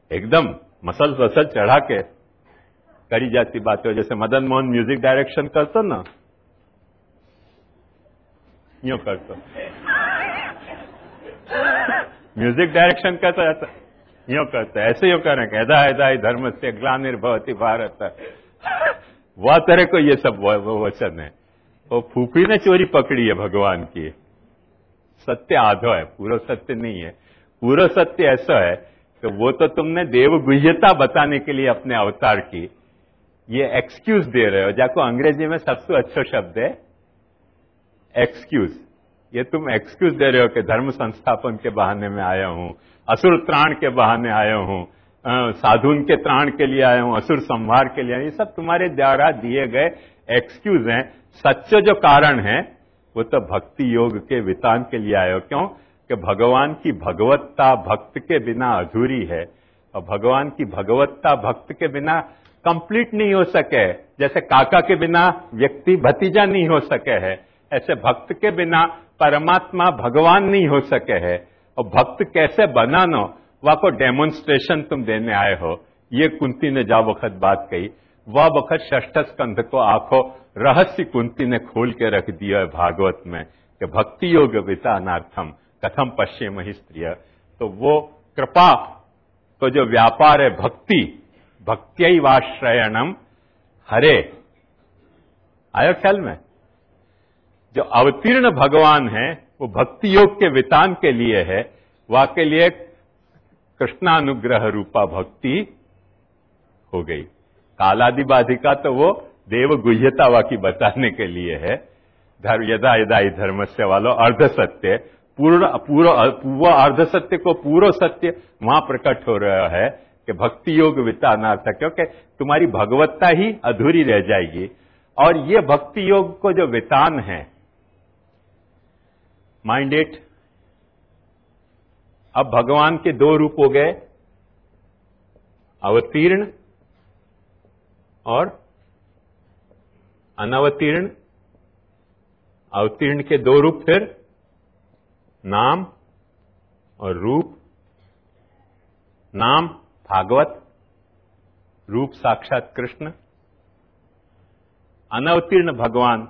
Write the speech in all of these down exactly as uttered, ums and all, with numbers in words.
एकदम मसल वसल चढ़ा के करी जाती बातें हो। जैसे मदन मोहन म्यूजिक डायरेक्शन करतो ना, यूं करतो म्यूजिक डायरेक्शन करता जाता, यूं करता, ऐसे यूं करें यदा यदा धर्म से ग्लानिर्भवति भारत, वह तरह को ये सब वचन है। वो फूफी ने चोरी पकड़ी है भगवान की। सत्य आधो है, पूरा सत्य नहीं है। पूरा सत्य ऐसा है कि वो तो तुमने देव गुह्यता बताने के लिए अपने अवतार की ये एक्सक्यूज दे रहे हो, जाको अंग्रेजी में सबसे अच्छा शब्द है एक्सक्यूज। ये तुम एक्सक्यूज दे रहे हो कि धर्म संस्थापन के बहाने में आया हूं, असुर त्राण के बहाने आया हूं, साधुन के त्राण के लिए आया हूं, असुर संहार के लिए, ये सब तुम्हारे द्वारा दिए गए एक्सक्यूज हैं। सच्चा जो कारण है वो तो भक्ति योग के वितान के लिए आए हो। क्यों कि भगवान की भगवत्ता भक्त के बिना अधूरी है, और भगवान की भगवत्ता भक्त के बिना कंप्लीट नहीं हो सके। जैसे काका के बिना व्यक्ति भतीजा नहीं हो सके है, ऐसे भक्त के बिना परमात्मा भगवान नहीं हो सके है। और भक्त कैसे बनानो वह को डेमोन्स्ट्रेशन तुम देने आए हो। ये कुंती ने जा वक्त बात कही, वह वक्त षष्ठ स्कंध को आंखों रहस्य कुंती ने खोल के रख दिया है भागवत में कि भक्ति योग वितानार्थम कथम पश्चिम ही स्त्रिय। तो वो कृपा तो जो व्यापार है भक्ति, भक्त्यैवाश्रयणम हरे, आयो ख्याल में? जो अवतीर्ण भगवान है वो भक्ति योग के वितान के लिए है, वह के लिए कृष्णानुग्रह रूपा भक्ति हो गई। कालादिबाधिका तो वो देव गुह्यता वाकी बताने के लिए है। धर्म यदा यदा ही धर्म से वालों अर्ध सत्य पूर्ण पूरा पूरा अर्ध सत्य को पूरा सत्य वहां प्रकट हो रहा है कि भक्ति योग वितानार्थ, क्योंकि तुम्हारी भगवत्ता ही अधूरी रह जाएगी। और ये भक्ति योग को जो वितान है, माइंड इट, अब भगवान के दो रूप हो गए, अवतीर्ण और अनवतीर्ण। अवतीर्ण के दो रूप, फिर नाम और रूप। नाम भागवत, रूप साक्षात कृष्ण। अनवतीर्ण भगवान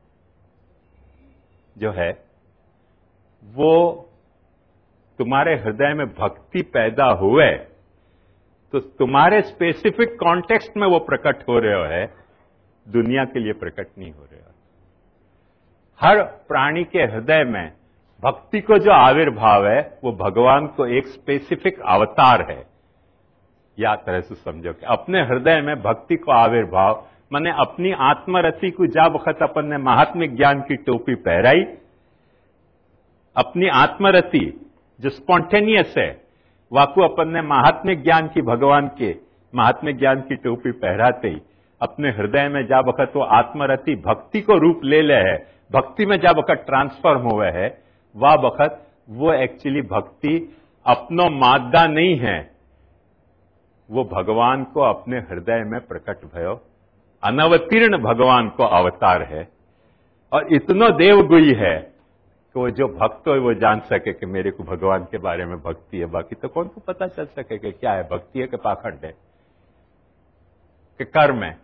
जो है वो तुम्हारे हृदय में भक्ति पैदा हुए तो तुम्हारे स्पेसिफिक कॉन्टेक्स्ट में वो प्रकट हो रहे है, दुनिया के लिए प्रकट नहीं हो रहे। हर प्राणी के हृदय में भक्ति को जो आविर्भाव है वो भगवान को एक स्पेसिफिक अवतार है। या तरह से समझो कि अपने हृदय में भक्ति को आविर्भाव माने अपनी आत्मरति को जा वक्त अपन ने महात्मिक ज्ञान की टोपी पहराई, अपनी आत्मरति जो स्पॉन्टेनियस है वाकू अपन ने महात्मिक ज्ञान की, भगवान के महात्मिक ज्ञान की टोपी पहराते ही अपने हृदय में जा वक्त वो आत्मरति भक्ति को रूप ले ले है, भक्ति में जा वक्त ट्रांसफॉर्म हुए है, वह वक्त वो एक्चुअली भक्ति अपनो मादा नहीं है, वो भगवान को अपने हृदय में प्रकट भयो, अनवतीर्ण भगवान को अवतार है। और इतनो देवगुई है कि वो जो भक्त हो वो जान सके कि मेरे को भगवान के बारे में भक्ति है। बाकी तो कौन को पता चल सके कि क्या है, भक्ति है कि पाखंड है कि कर्म है।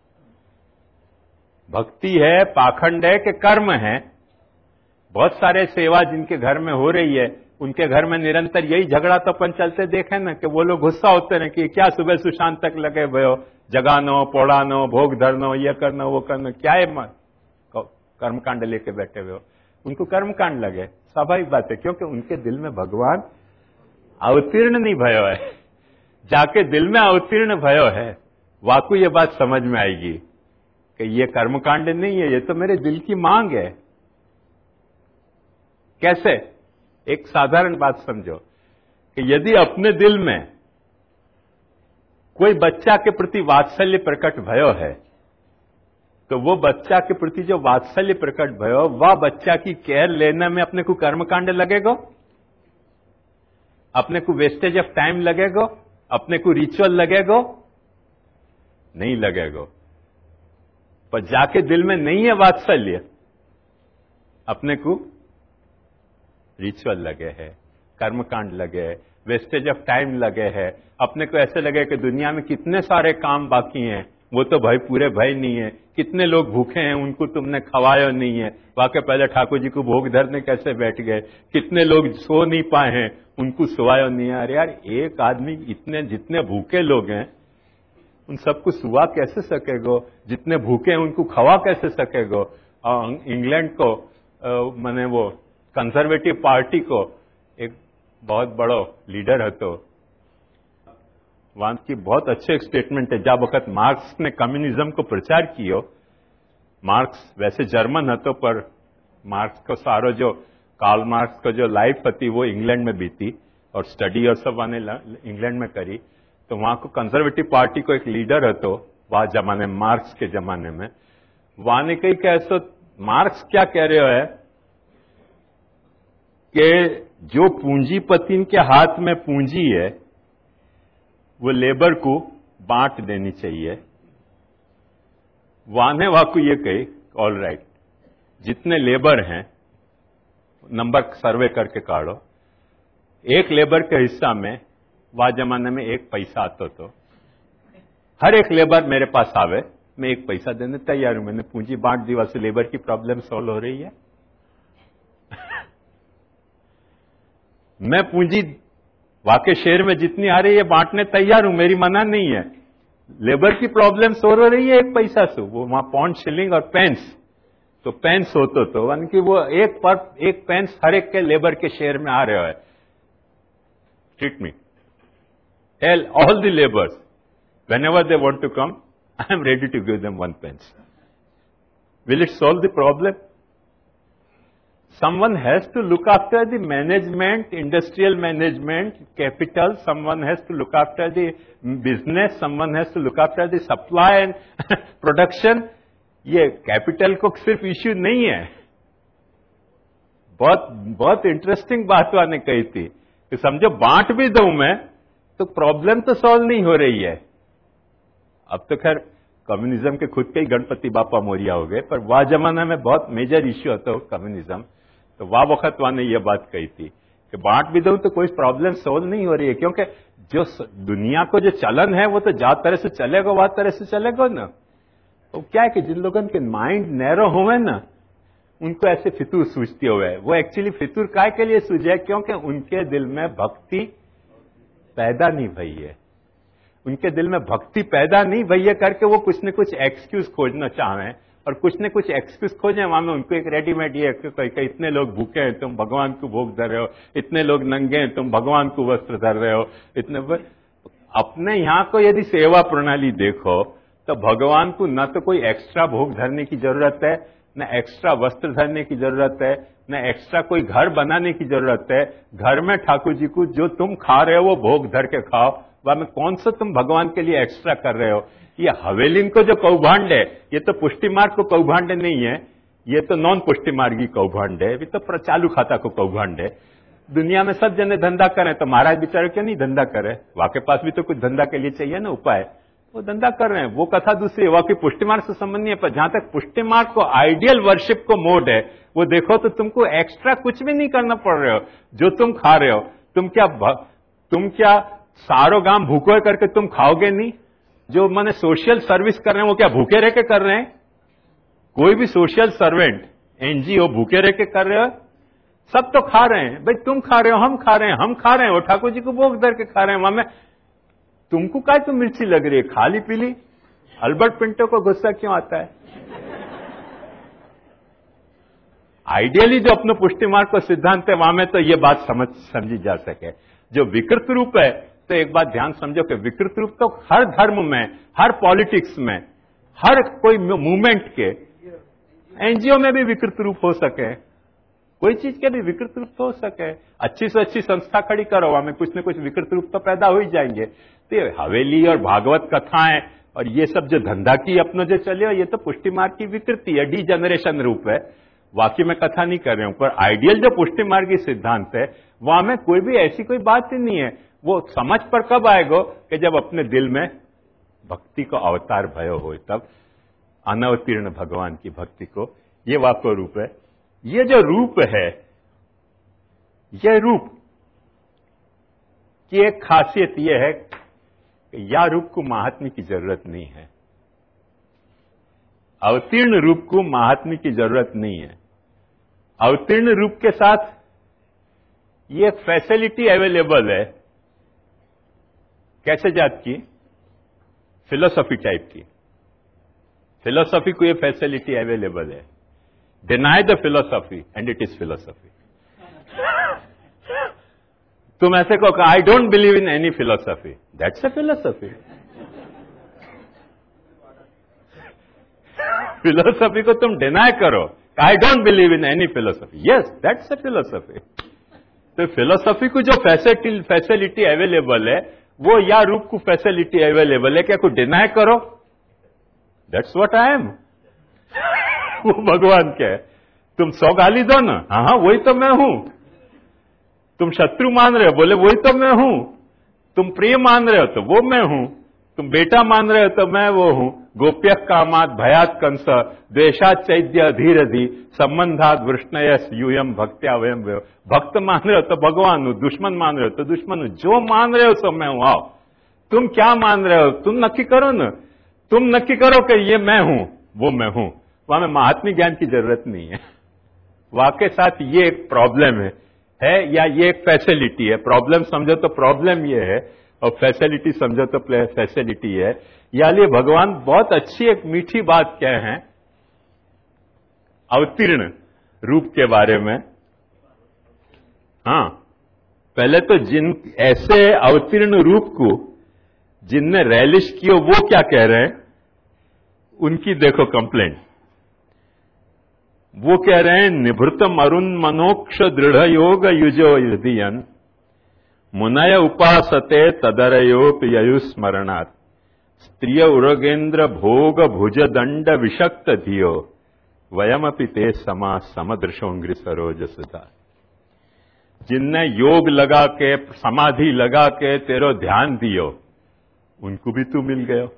भक्ति है, पाखंड है कि कर्म है। बहुत सारे सेवा जिनके घर में हो रही है उनके घर में निरंतर यही झगड़ा तो अपन चलते देखे ना कि वो लोग गुस्सा होते हैं कि क्या सुबह सुशांत तक लगे भयो, जगानो पोड़ानो भोग धरनो ये करना वो करना, क्या है कर्मकांड लेके बैठे हुए हो। उनको कर्मकांड लगे, स्वाभाविक बात है, क्योंकि उनके दिल में भगवान अवतीर्ण नहीं भयो है। जाके दिल में अवतीर्ण भयो है वाकू ये बात समझ में आएगी कि ये कर्मकांड नहीं है, ये तो मेरे दिल की मांग है। कैसे? एक साधारण बात समझो कि यदि अपने दिल में कोई बच्चा के प्रति वात्सल्य प्रकट भयो है तो वो बच्चा के प्रति जो वात्सल्य प्रकट भयो वह बच्चा की केयर लेने में अपने को कर्मकांड लगेगा, अपने को वेस्टेज ऑफ टाइम लगेगा, अपने को रिचुअल लगेगा? नहीं लगेगा। पर जाके दिल में नहीं है वात्सल्य, अपने को रिचुअल लगे है, कर्मकांड लगे है, वेस्टेज ऑफ टाइम लगे है, अपने को ऐसे लगे कि दुनिया में कितने सारे काम बाकी हैं, वो तो भाई पूरे भाई नहीं है, कितने लोग भूखे हैं उनको तुमने खवाया नहीं है, वाकई पहले ठाकुर जी को भोग धरने कैसे बैठ गए, कितने लोग सो नहीं पाए हैं उनको सुवाया नहीं है। अरे यार, एक आदमी इतने जितने भूखे लोग हैं उन सबको सुवा कैसे सकेगो, जितने भूखे हैं उनको खवा कैसे सकेगो। और इंग्लैंड को मैंने वो कंजर्वेटिव पार्टी को एक बहुत बड़ो लीडर हतो, वहां की बहुत अच्छे एक स्टेटमेंट है। जब वक्त मार्क्स ने कम्युनिज्म को प्रचार कियो, मार्क्स वैसे जर्मन हतो पर मार्क्स को सारो जो कार्ल मार्क्स को जो लाइफ थी वो इंग्लैंड में बीती और स्टडी और सब वाने इंग्लैंड में करी। तो वहां को कंजर्वेटिव पार्टी को एक लीडर हतो वह जमाने मार्क्स के जमाने में, वहां ने कही कि ऐसा मार्क्स क्या कह रहे है कि जो पूंजीपति के हाथ में पूंजी है वो लेबर को बांट देनी चाहिए। वाने वाकू ये कही ऑल राइट, जितने लेबर हैं नंबर सर्वे करके काढ़ो, एक लेबर के हिस्सा में वह जमाने में एक पैसा आता तो हर एक लेबर मेरे पास आवे, मैं एक पैसा देने तैयार हूं, मैंने पूंजी बांट दी, वैसे लेबर की प्रॉब्लम सॉल्व हो रही है। मैं पूंजी वाकई शहर में जितनी आ रही है बांटने तैयार हूं, मेरी मना नहीं है, लेबर की प्रॉब्लम सॉल्व हो रही है एक पैसा से। वो वहां पाउंड शिलिंग और पेंस, तो पेंस होतो तो यानी कि वो एक पर एक पेंस हर एक के लेबर के शेयर में आ रहा है। Treat me, tell all the labours whenever they want to come, I am ready to give them one pence. Will it solve the problem? Someone has to look after the management, industrial management, capital, someone has to look after the business, someone has to look after the supply and production. ये capital को सिर्फ issue नहीं है। बहुत बहुत interesting बात वाने कही थी कि समझो बांट भी दूं मैं तो प्रॉब्लम तो सॉल्व नहीं हो रही है। अब तो खैर कम्युनिज्म के खुद के ही गणपति बापा मोरिया हो गए, पर वह जमाना में बहुत मेजर इश्यू होता हो कम्युनिज्म, तो वह वक्त वाने ये बात कही थी कि बांट भी दो तो कोई प्रॉब्लम सॉल्व नहीं हो रही है, क्योंकि जो दुनिया को जो चलन है वो तो जा तरह से चलेगा वह तरह से चलेगा ना। तो क्या है कि जिन लोगों के माइंड नैरो हुए ना उनको ऐसे फितूर सूझती हुए, वो एक्चुअली फितूर काय के लिए सूझे, क्योंकि उनके दिल में भक्ति पैदा नहीं भई है, उनके दिल में भक्ति पैदा नहीं भई है करके वो कुछ न कुछ एक्सक्यूज खोजना चाहें, और कुछ न कुछ एक्सक्यूज खोजें वहां में उनको एक रेडीमेड ये कि इतने लोग भूखे हैं तुम भगवान को भोग धर रहे हो, इतने लोग नंगे हैं तुम भगवान को वस्त्र धर रहे हो, इतने अपने यहाँ को यदि सेवा प्रणाली देखो तो भगवान को न तो कोई एक्स्ट्रा भोग धरने की जरूरत है, न एक्स्ट्रा वस्त्र धरने की जरूरत है, न एक्स्ट्रा कोई घर बनाने की जरूरत है। घर में ठाकुर जी को जो तुम खा रहे हो वो भोग धर के खाओ, वह में कौन सा तुम भगवान के लिए एक्स्ट्रा कर रहे हो। ये हवेलीन को जो कौभांड है ये तो पुष्टि मार्ग को कौभांड नहीं है, ये तो नॉन पुष्टि मार्गी कौभांड है, ये तो चालू खाता को कौभांड है। दुनिया में सब जने धंधा करें तो महाराज बेचारे क्यों नहीं धंधा करे, वाके पास भी तो कुछ धंधा के लिए चाहिए ना उपाय, वो धंधा कर रहे हैं, वो कथा दूसरी है, वाकई पुष्टि मार्ग से संबंध नहीं है। पर जहां तक पुष्टि मार्ग को आइडियल वर्शिप को मोड है वो देखो तो तुमको एक्स्ट्रा कुछ भी नहीं करना पड़ रहे हो। जो तुम खा रहे हो तुम क्या तुम क्या सारो गांव भूखे करके तुम खाओगे नहीं। जो मैंने सोशल सर्विस कर रहे हैं वो क्या भूखे रह के कर रहे हैं? कोई भी सोशल सर्वेंट एनजीओ भूखे रह के कर रहे हो? सब तो खा रहे हैं भाई, तुम खा रहे हो, हम खा रहे हैं, हम खा रहे हैं, वो ठाकुर जी को भोग धर के खा रहे हैं। वहां में तुमको काय तो मिर्ची लग रही है, खाली पीली। अल्बर्ट पिंटो को गुस्सा क्यों आता है? आइडियली जो अपने पुष्टि मार्ग को सिद्धांत है वहां में तो ये बात समझ समझी जा सके। जो विकृत रूप है तो एक बात ध्यान समझो कि विकृत रूप तो हर धर्म में, हर पॉलिटिक्स में, हर कोई मूवमेंट के, एनजीओ में भी विकृत रूप हो सके, कोई चीज के भी विकृत रूप तो हो सके। अच्छी से अच्छी संस्था खड़ी करो, वहां में कुछ न कुछ विकृत रूप तो पैदा हो ही जाएंगे। तो हवेली और भागवत कथाएं और ये सब जो धंधा की अपना जो चले ये तो पुष्टि मार्ग की विकृति है, डी जनरेशन रूप है। वाकई में कथा नहीं कर रहे हूं, पर आइडियल जो पुष्टि मार्ग की सिद्धांत है वहां में कोई भी ऐसी कोई बात ही नहीं है। वो समझ पर कब आएगा कि जब अपने दिल में भक्ति को अवतार भयो हो, तब अनवतीर्ण भगवान की भक्ति को, ये वाको रूप है। ये जो रूप है, यह रूप कि एक खासियत यह है कि या रूप को महात्म्य की जरूरत नहीं है, अवतीर्ण रूप को महात्म्य की जरूरत नहीं है। अवतीर्ण रूप के साथ ये फैसिलिटी अवेलेबल है। कैसे जात की? फिलोसॉफी टाइप की। फिलोसॉफी को ये फैसिलिटी अवेलेबल है, deny the philosophy and it is philosophy. तुम ऐसे कहो I don't believe in any philosophy, that's a philosophy. Philosophy को तुम डिनाई करो, I don't believe in any philosophy, yes that's a philosophy. तो फिलोसॉफी को जो फैसिलिटी फैसिलिटी अवेलेबल है वो या रूप को फैसिलिटी अवेलेबल है, क्या कुछ डिनाई करो? That's what I am. वो भगवान क्या है? तुम सौ गाली दो ना, हाँ हाँ वही तो मैं हूं। तुम शत्रु मान रहे हो, बोले वही तो मैं हूं। तुम प्रिय मान रहे हो तो वो मैं हूं। तुम बेटा मान रहे हो तो मैं वो हूं। गोप्य कामात भयात कंस द्वेषात चैद्य धीरधि संबंधात वृष्णयस यूयम भक्त्या वयम वयो। भक्त मान रहे हो तो भगवान हूं, दुश्मन मान रहे हो तो दुश्मन हूं। जो मान रहे हो तो मैं हूं। आओ तुम क्या मान रहे हो, तुम नक्की करो ना। तुम नक्की करो कि ये मैं हूं, वो मैं हूं। वहां में महात्म्य ज्ञान की जरूरत नहीं है। वाकई साथ ये एक प्रॉब्लम है है या ये एक फैसिलिटी है। प्रॉब्लम समझो तो प्रॉब्लम ये है और फैसिलिटी समझो तो फैसिलिटी है। या लिए भगवान बहुत अच्छी एक मीठी बात कहे हैं अवतीर्ण रूप के बारे में। हाँ, पहले तो जिन ऐसे अवतीर्ण रूप को जिनने रैलिश किया वो क्या कह रहे हैं, उनकी देखो कंप्लेंट। वो कह रहे हैं निभृतम अरुण मनोक्ष दृढ़ योग युजो हृदयन मुनय उपासते तदरयोप ययुस्मरणात् स्त्रिय उरगेन्द्र भोग भुज दंड विषक्त धियो वयमपि ते समा समदृशोंग्रि सरोज सुधा। जिनने योग लगा के समाधि लगा के तेरो ध्यान दियो उनको भी तू मिल गयो।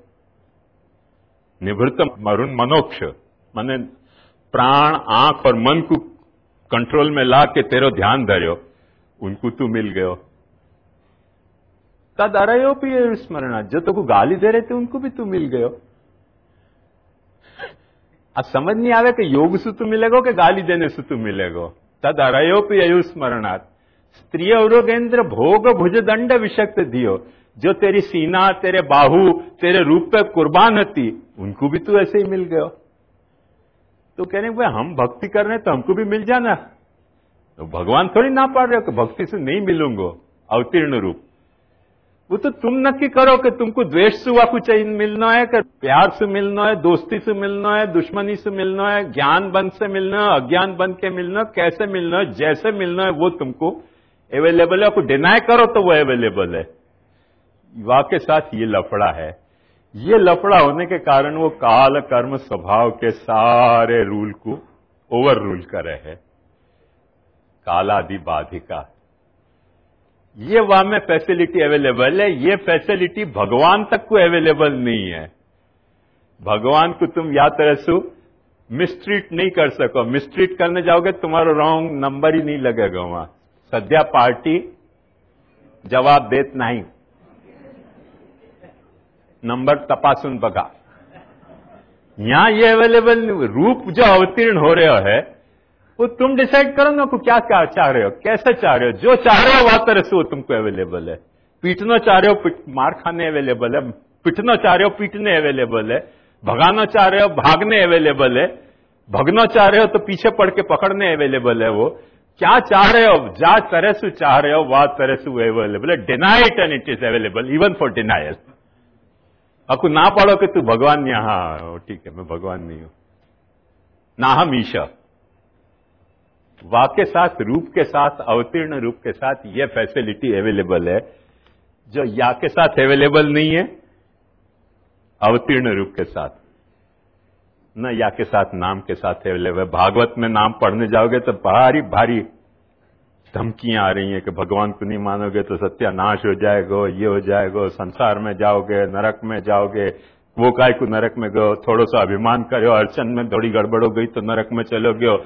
निभृतम अरुण मनोक्ष माने प्राण आंख और मन को कंट्रोल में ला के तेरो ध्यान धरियो, उनको तू मिल गयो। तद अरयो भी स्मरण, जो तो को गाली दे रहे थे उनको भी तू मिल गयो। अब समझ नहीं आवे कि योग से तू मिलेगो कि गाली देने से तू मिलेगो। तद अरयो भी अयुस्मरणात् स्त्रिय उरोगेन्द्र भोग भुज दंड विषक्त दियो। जो तेरी सीना, तेरे बाहु, तेरे रूप पे कुर्बान होती, उनको भी तू ऐसे ही मिल गयो। तो कह रहे भाई हम भक्ति कर रहे हैं तो हमको भी मिल जाना। तो भगवान थोड़ी ना पाड़ रहे हो कि भक्ति से नहीं मिलूंगो। अवतीर्ण रूप वो तो तुम नक्की करो कि तुमको द्वेष से हुआ कुछ मिलना है, कि प्यार से मिलना है, दोस्ती से मिलना है, दुश्मनी से मिलना है, ज्ञान बन से मिलना है, अज्ञान बन के मिलना है, कैसे मिलना है, जैसे मिलना है वो तुमको अवेलेबल है। आपको डिनाई करो तो वो अवेलेबल है। वाकई साथ ये लफड़ा है। ये लफड़ा होने के कारण वो काल कर्म स्वभाव के सारे रूल को ओवर रूल कर रहे हैं। कालादि बाधिका, ये वहां में फैसिलिटी अवेलेबल है। ये फैसिलिटी भगवान तक को अवेलेबल नहीं है। भगवान को तुम या तरह से मिसट्रीट नहीं कर सको। मिसट्रीट करने जाओगे तुम्हारा रॉन्ग नंबर ही नहीं लगेगा। वहां सद्या पार्टी जवाब देत नहीं, नंबर तपासून बघा। यहां ये अवेलेबल नहीं। रूप जो अवतीर्ण हो रहे है वो तुम डिसाइड करो ना को क्या क्या चाह रहे हो, कैसे चाह रहे हो। जो चाह रहे हो वह तरह से वो तुमको अवेलेबल है। पीटना चाह रहे हो पिट, मार खाने अवेलेबल है। पिटना चाह रहे हो पीटने अवेलेबल है। भगाना चाह रहे हो भागने अवेलेबल है। भगना चाह रहे हो तो पीछे पड़ के पकड़ने अवेलेबल है। वो क्या चाह रहे हो, जा तरह से चाह रहे हो वह तरह से वो अवेलेबल है। Deny it and it is available even for denial. आपको ना पढ़ो कि तू भगवान नहीं, हाँ ठीक है मैं भगवान नहीं हूं, ना हम ईशा। वाक्य साथ रूप के साथ अवतीर्ण रूप के साथ यह फैसिलिटी अवेलेबल है जो या के साथ अवेलेबल नहीं है अवतीर्ण रूप के साथ, न या के साथ नाम के साथ अवेलेबल। भागवत में नाम पढ़ने जाओगे तो भारी भारी धमकियां आ रही हैं कि भगवान को नहीं मानोगे तो सत्यानाश हो जाएगा, ये हो जाएगा, संसार में जाओगे, नरक में जाओगे। वो काय को नरक में गयो, थोड़ा सा अभिमान करो, अर्चन में थोड़ी गड़बड़ हो गई तो नरक में चलोगे।